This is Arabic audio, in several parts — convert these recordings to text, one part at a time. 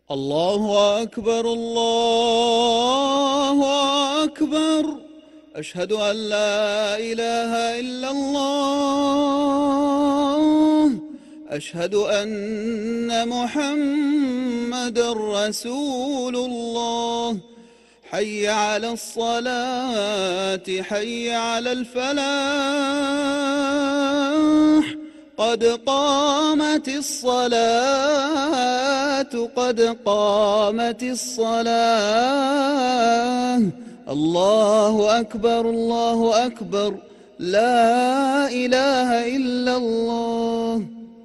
الله أكبر الله أكبر. أشهد أن لا إله إلا الله. أشهد أن محمدًا رسول الله. حي على الصلاة حي على الفلاح. قد قامت الصلاة قد قامت الصلاة. الله أكبر الله أكبر. لا إله إلا الله.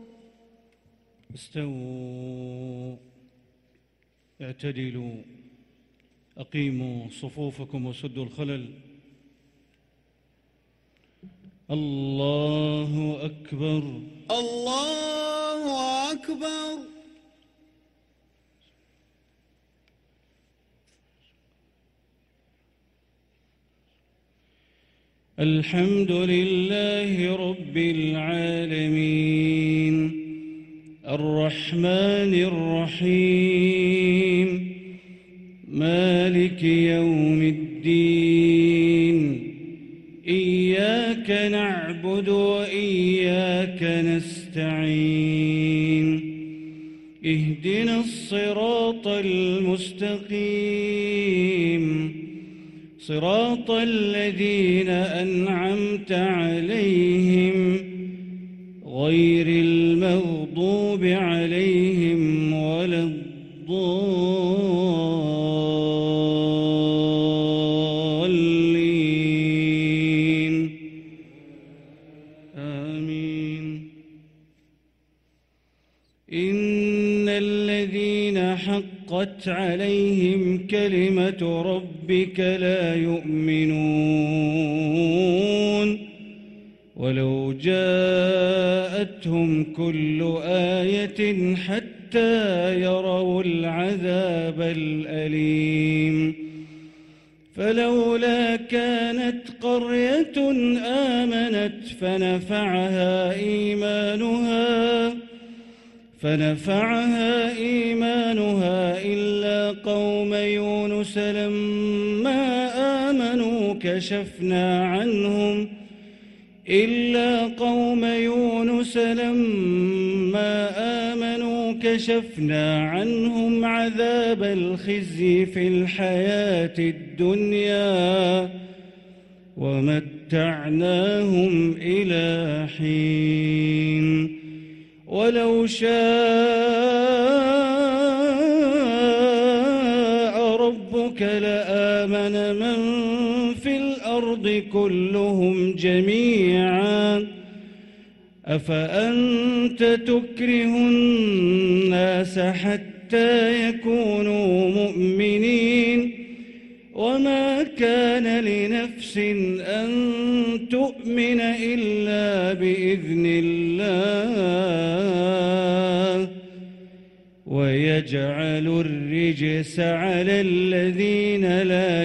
استووا، اعتدلوا، أقيموا صفوفكم وسدوا الخلل. الله أكبر الله أكبر. الحمد لله رب العالمين الرحمن الرحيم مالك يوم الدين. إياك نعبد وإياك نستعين. اهدنا الصراط المستقيم صراط الذين أنعمت عليهم غير المغضوب عليهم ولا الضالين. آمين. إن الذين حقت عليهم كلمة ربك لا يؤمنون ولو جاءتهم كل آية حتى يروا العذاب الأليم. فلولا كانت قرية آمنت فنفعها إيمانها إلا قوم يونس لما آمنوا كشفنا عنهم عذاب الخزي في الحياة الدنيا ومتعناهم إلى حين. ولو شاء ربك لآمن من في الأرض كلهم جميعا أفأنت تكره الناس حتى يكونوا مؤمنين. وما كان لنفس أن تؤمن إلا بإذن الله ويجعل الرجس على الذين لا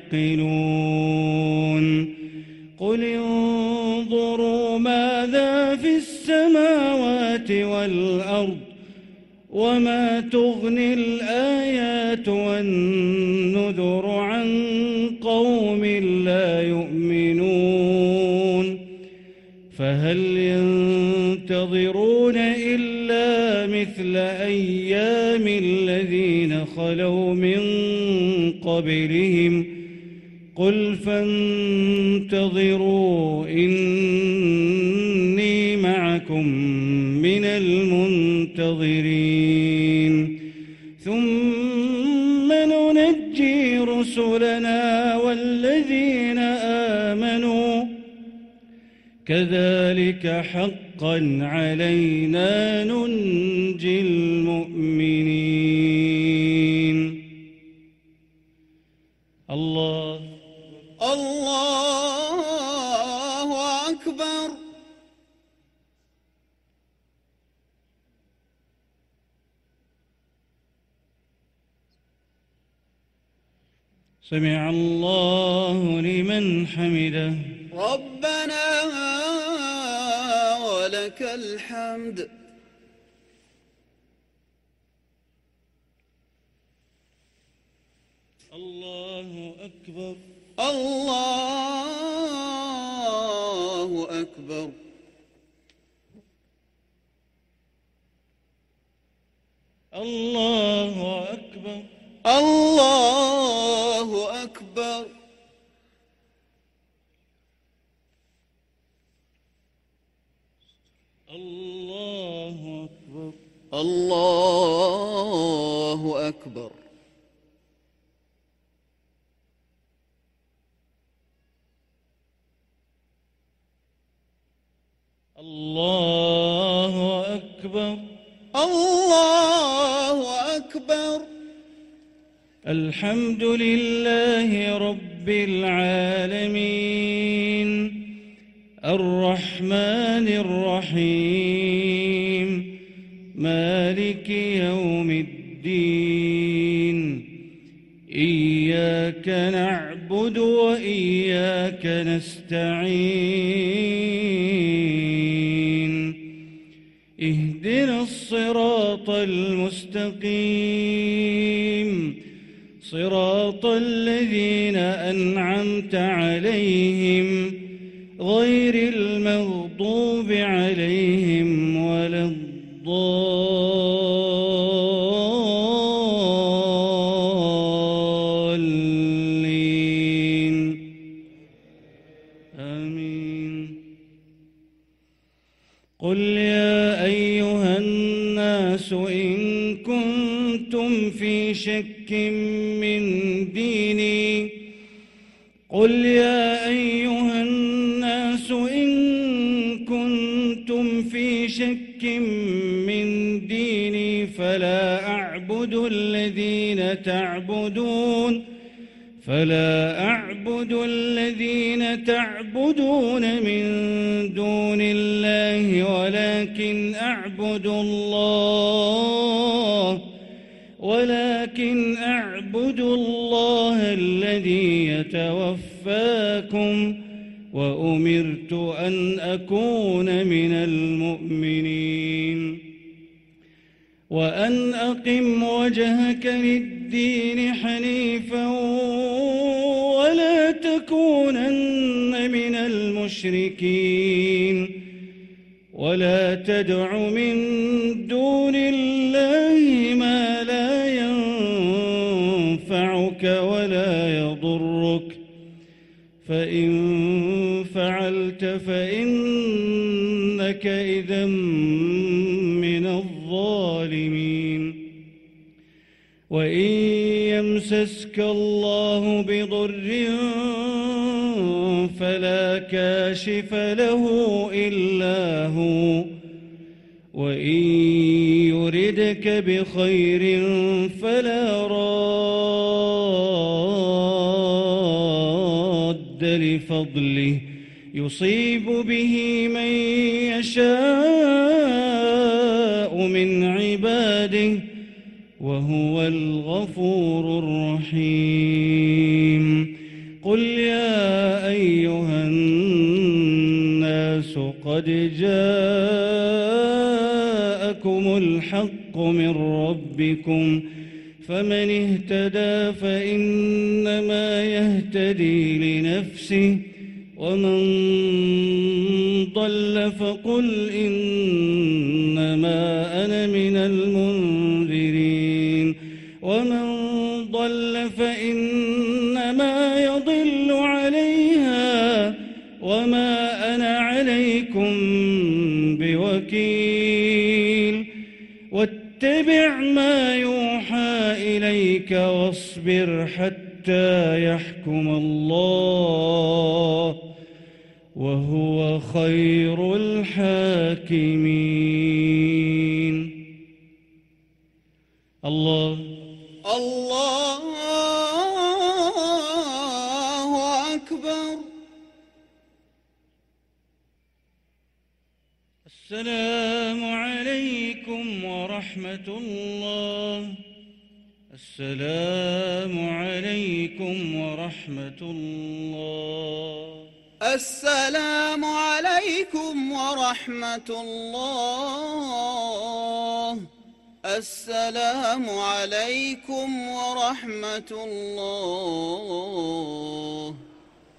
يعقلون. قل انظروا ماذا في السماوات والأرض وما تغني الآيات والنذر عن قوم لا يؤمنون. فهل ينتظرون إلا مثل أيام الذين خلوا من قبلهم قل فانتظروا إني معكم من المنتظرين. ثم ننجي رسلنا والذين آمنوا كذلك حقا علينا ننجي المؤمنين. الله أكبر. سمع الله لمن حمده. ربنا ولك الحمد. الله أكبر. الله أكبر. الله أكبر. الله أكبر. الله أكبر. الله أكبر. الله أكبر. الله أكبر. الحمد لله رب العالمين الرحمن الرحيم مالك يوم الدين إياك نعبد وإياك نستعين اهدنا الصراط المستقيم صراط الذين أنعمت عليهم غير المغضوب عليهم ولا الضالين آمين. قل يا أيها الناس إن كنتم في شك من ديني قل يا أيها الناس إن كنتم في شك من ديني فلا أعبد الذين تعبدون من دون الله ولكن أعبد الله الذي يتوفاكم وأمرت أن أكون من المؤمنين وأن أقم وجهك للدين حنيفا ولا تكونن من المشركين ولا تدع من دون الله ما لا ينفعك ولا يضرك فإن فعلت فإنك إذا من الظالمين. وإن يمسسك الله بضر فلا كاشف له إلا هو وإن يردك بخير فلا راد لفضله يصيب به من يشاء من عباده وهو الغفور الرحيم. قل يا أيها الناس قد جاءكم الحق من ربكم فمن اهتدى فإنما يهتدي لنفسه ومن ضل فقل إنما أنا من المنذرين ومن ضل فإنما يضل عليها وما أنا عليكم بوكيل. واتبع ما يوحى إليك واصبر حتى يحكم الله وهو خير الحاكمين. الله أكبر. السلام عليكم ورحمة الله. السلام عليكم ورحمة الله. السلام عليكم ورحمة الله. السلام عليكم ورحمة الله.